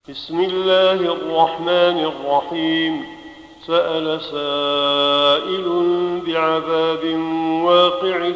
بسم الله الرحمن الرحيم. سأل سائل بعذاب واقع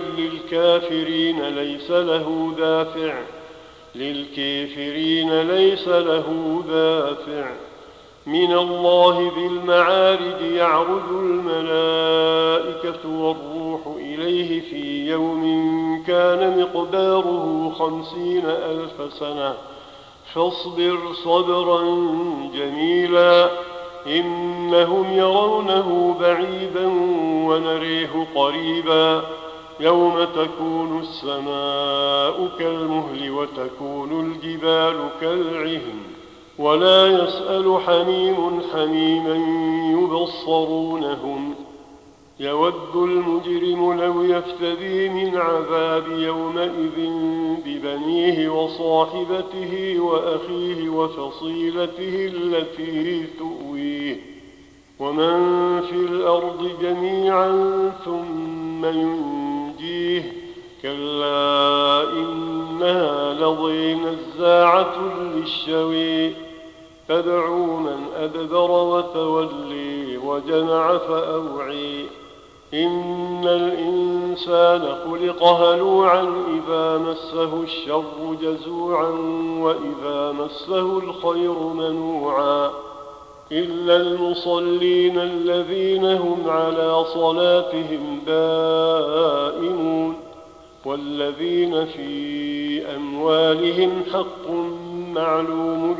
للكافرين ليس له دافع من الله ذي المعارج. يعرج الملائكة والروح إليه في يوم كان مقداره 50,000 سنة فاصبر صبرا جميلا إنهم يرونه بعيدا ونريه قريبا يوم تكون السماء كالمهل وتكون الجبال كالعهن ولا يسأل حميم حميما يبصرونهم. يود المجرم لو يفتدي من عذاب يومئذ ببنيه وصاحبته وأخيه وفصيلته التي تؤويه ومن في الأرض جميعا ثم ينجيه. كلا إنها لظى نزاعة للشوى تدعو من أدبر وتولي وجمع فأوعي. إن الإنسان خلق هلوعا إذا مسه الشر جزوعا وإذا مسه الخير منوعا إلا المصلين الذين هم على صلاتهم دائمون والذين في أموالهم حق معلوم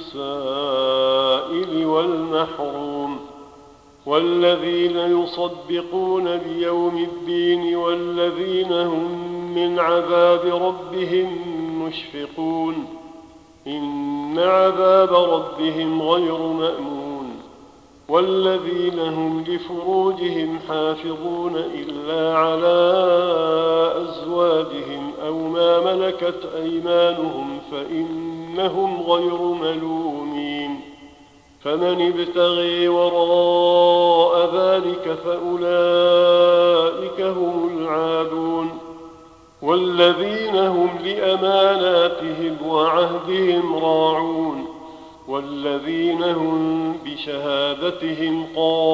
للسائل والمحروم والذين يصدقون بيوم الدين والذين هم من عذاب ربهم مشفقون. إن عذاب ربهم غير مأمون. والذين هم لفروجهم حافظون إلا على أزواجهم أو ما ملكت أيمانهم فإنهم غير ملومين. فمن ابتغي وراء ذلك فأولئك هم العادون. والذين هم لأماناتهم وعهدهم راعون والذين هم بشهادتهم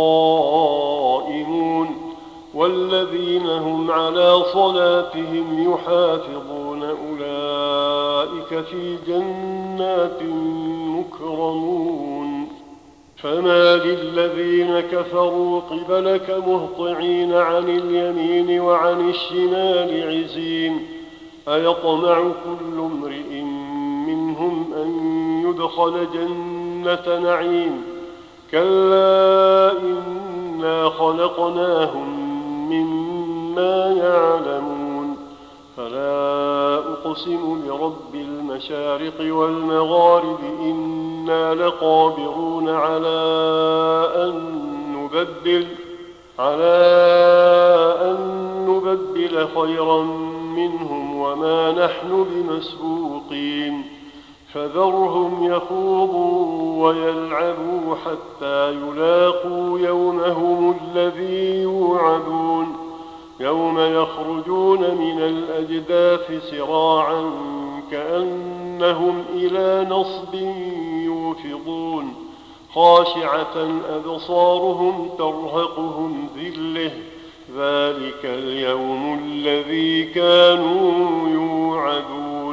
قائمون والذين هم على صلاتهم يحافظون أولئك في جنات مكرمون. فما للذين كفروا قبلك مهطعين عن اليمين وعن الشمال عزين. أيطمع كل امرئ منهم أن يدخل جنة نعيم كلا إنا خلقناهم مما يعلمون. فلا أقسم برب المشارق والمغارب إنا لقادرون على أن نبدل خيرا منهم وما نحن بمسبوقين. فذرهم يخوضوا ويلعبوا حتى يلاقوا يومهم الذي يوعدون. يوم يخرجون من الأجداث سراعا كأنهم إلى نصب يوفضون. خاشعة أبصارهم ترهقهم ذلة ذلك اليوم الذي كانوا يوعدون.